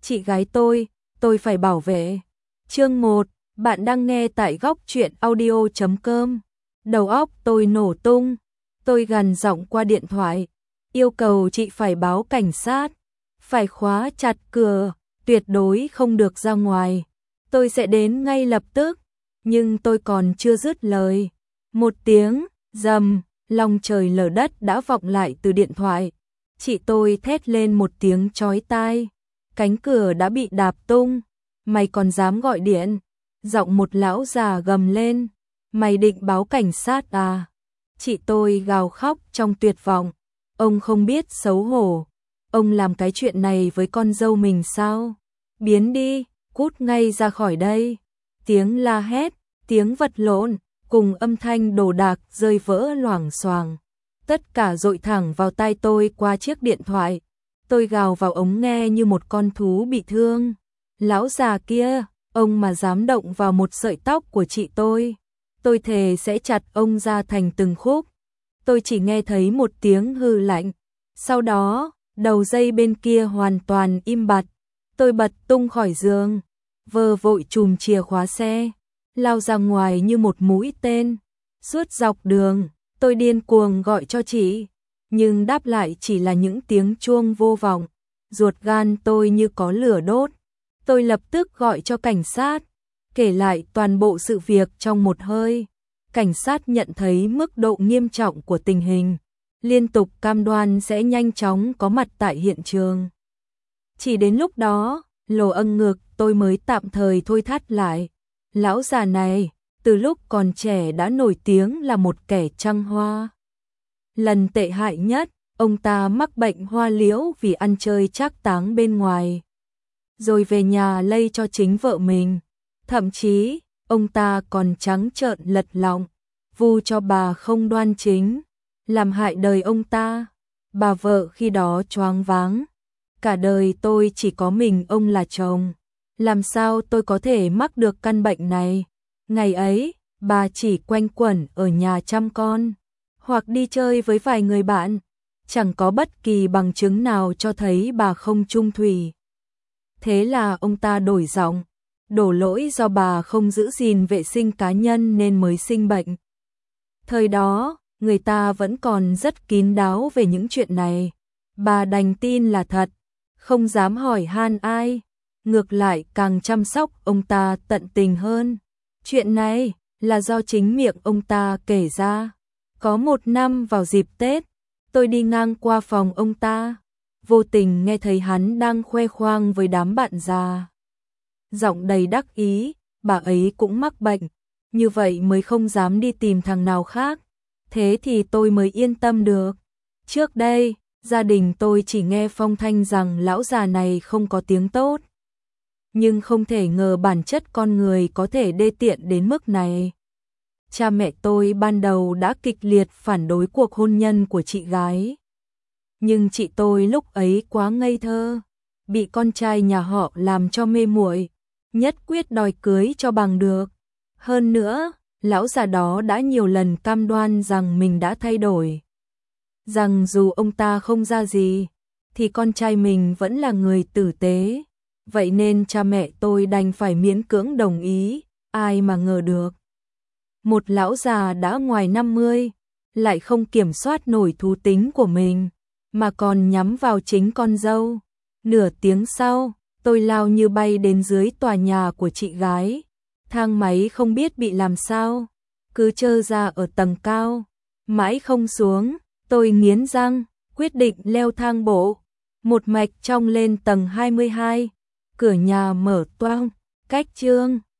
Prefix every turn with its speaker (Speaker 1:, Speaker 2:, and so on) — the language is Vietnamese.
Speaker 1: chị gái tôi phải bảo vệ. Chương 1, bạn đang nghe tại góc truyện audio.com. Đầu óc tôi nổ tung, tôi gằn giọng qua điện thoại, yêu cầu chị phải báo cảnh sát, phải khóa chặt cửa, tuyệt đối không được ra ngoài. Tôi sẽ đến ngay lập tức, nhưng tôi còn chưa dứt lời. Một tiếng rầm, long trời lở đất đã vọng lại từ điện thoại. Chị tôi thét lên một tiếng chói tai. Cánh cửa đã bị đạp tung. Mày còn dám gọi điện? Giọng một lão già gầm lên. Mày định báo cảnh sát à? Chị tôi gào khóc trong tuyệt vọng. Ông không biết xấu hổ. Ông làm cái chuyện này với con dâu mình sao? Biến đi, cút ngay ra khỏi đây. Tiếng la hét, tiếng vật lộn, cùng âm thanh đồ đạc rơi vỡ loảng xoảng. Tất cả dội thẳng vào tai tôi qua chiếc điện thoại. Tôi gào vào ống nghe như một con thú bị thương. Lão già kia, ông mà dám động vào một sợi tóc của chị tôi thề sẽ chặt ông ra thành từng khúc. Tôi chỉ nghe thấy một tiếng hừ lạnh. Sau đó, đầu dây bên kia hoàn toàn im bặt. Tôi bật tung khỏi giường, vờ vội chùm chìa khóa xe, lao ra ngoài như một mũi tên. Suốt dọc đường, tôi điên cuồng gọi cho chị, nhưng đáp lại chỉ là những tiếng chuông vô vọng. Ruột gan tôi như có lửa đốt. Tôi lập tức gọi cho cảnh sát, kể lại toàn bộ sự việc trong một hơi. Cảnh sát nhận thấy mức độ nghiêm trọng của tình hình, liên tục cam đoan sẽ nhanh chóng có mặt tại hiện trường. Chỉ đến lúc đó, lồ âng ngực tôi mới tạm thời thôi thắt lại. Lão già này, từ lúc còn trẻ đã nổi tiếng là một kẻ trăng hoa. Lần tệ hại nhất, ông ta mắc bệnh hoa liễu vì ăn chơi trác táng bên ngoài, rồi về nhà lây cho chính vợ mình. Thậm chí, ông ta còn trắng trợn lật lọng, vu cho bà không đoan chính, làm hại đời ông ta. Bà vợ khi đó choáng váng. Cả đời tôi chỉ có mình ông là chồng. Làm sao tôi có thể mắc được căn bệnh này? Ngày ấy, bà chỉ quanh quẩn ở nhà chăm con, hoặc đi chơi với vài người bạn. Chẳng có bất kỳ bằng chứng nào cho thấy bà không chung thủy. Thế là ông ta đổi giọng, đổ lỗi do bà không giữ gìn vệ sinh cá nhân nên mới sinh bệnh. Thời đó, người ta vẫn còn rất kín đáo về những chuyện này. Bà đành tin là thật, không dám hỏi han ai. Ngược lại càng chăm sóc ông ta tận tình hơn. Chuyện này là do chính miệng ông ta kể ra. Có một năm vào dịp Tết, tôi đi ngang qua phòng ông ta, vô tình nghe thấy hắn đang khoe khoang với đám bạn già. Giọng đầy đắc ý, bà ấy cũng mắc bệnh, như vậy mới không dám đi tìm thằng nào khác. Thế thì tôi mới yên tâm được. Trước đây, gia đình tôi chỉ nghe phong thanh rằng lão già này không có tiếng tốt. Nhưng không thể ngờ bản chất con người có thể đê tiện đến mức này. Cha mẹ tôi ban đầu đã kịch liệt phản đối cuộc hôn nhân của chị gái. Nhưng chị tôi lúc ấy quá ngây thơ, bị con trai nhà họ làm cho mê muội, nhất quyết đòi cưới cho bằng được. Hơn nữa, lão già đó đã nhiều lần cam đoan rằng mình đã thay đổi. Rằng dù ông ta không ra gì, thì con trai mình vẫn là người tử tế. Vậy nên cha mẹ tôi đành phải miễn cưỡng đồng ý, ai mà ngờ được. Một lão già đã ngoài 50, lại không kiểm soát nổi thú tính của mình, mà còn nhắm vào chính con dâu. Nửa tiếng sau, tôi lao như bay đến dưới tòa nhà của chị gái. Thang máy không biết bị làm sao, cứ trơ ra ở tầng cao, mãi không xuống. Tôi nghiến răng, quyết định leo thang bộ, một mạch trong lên tầng 22. Cửa nhà mở toang, cách Trương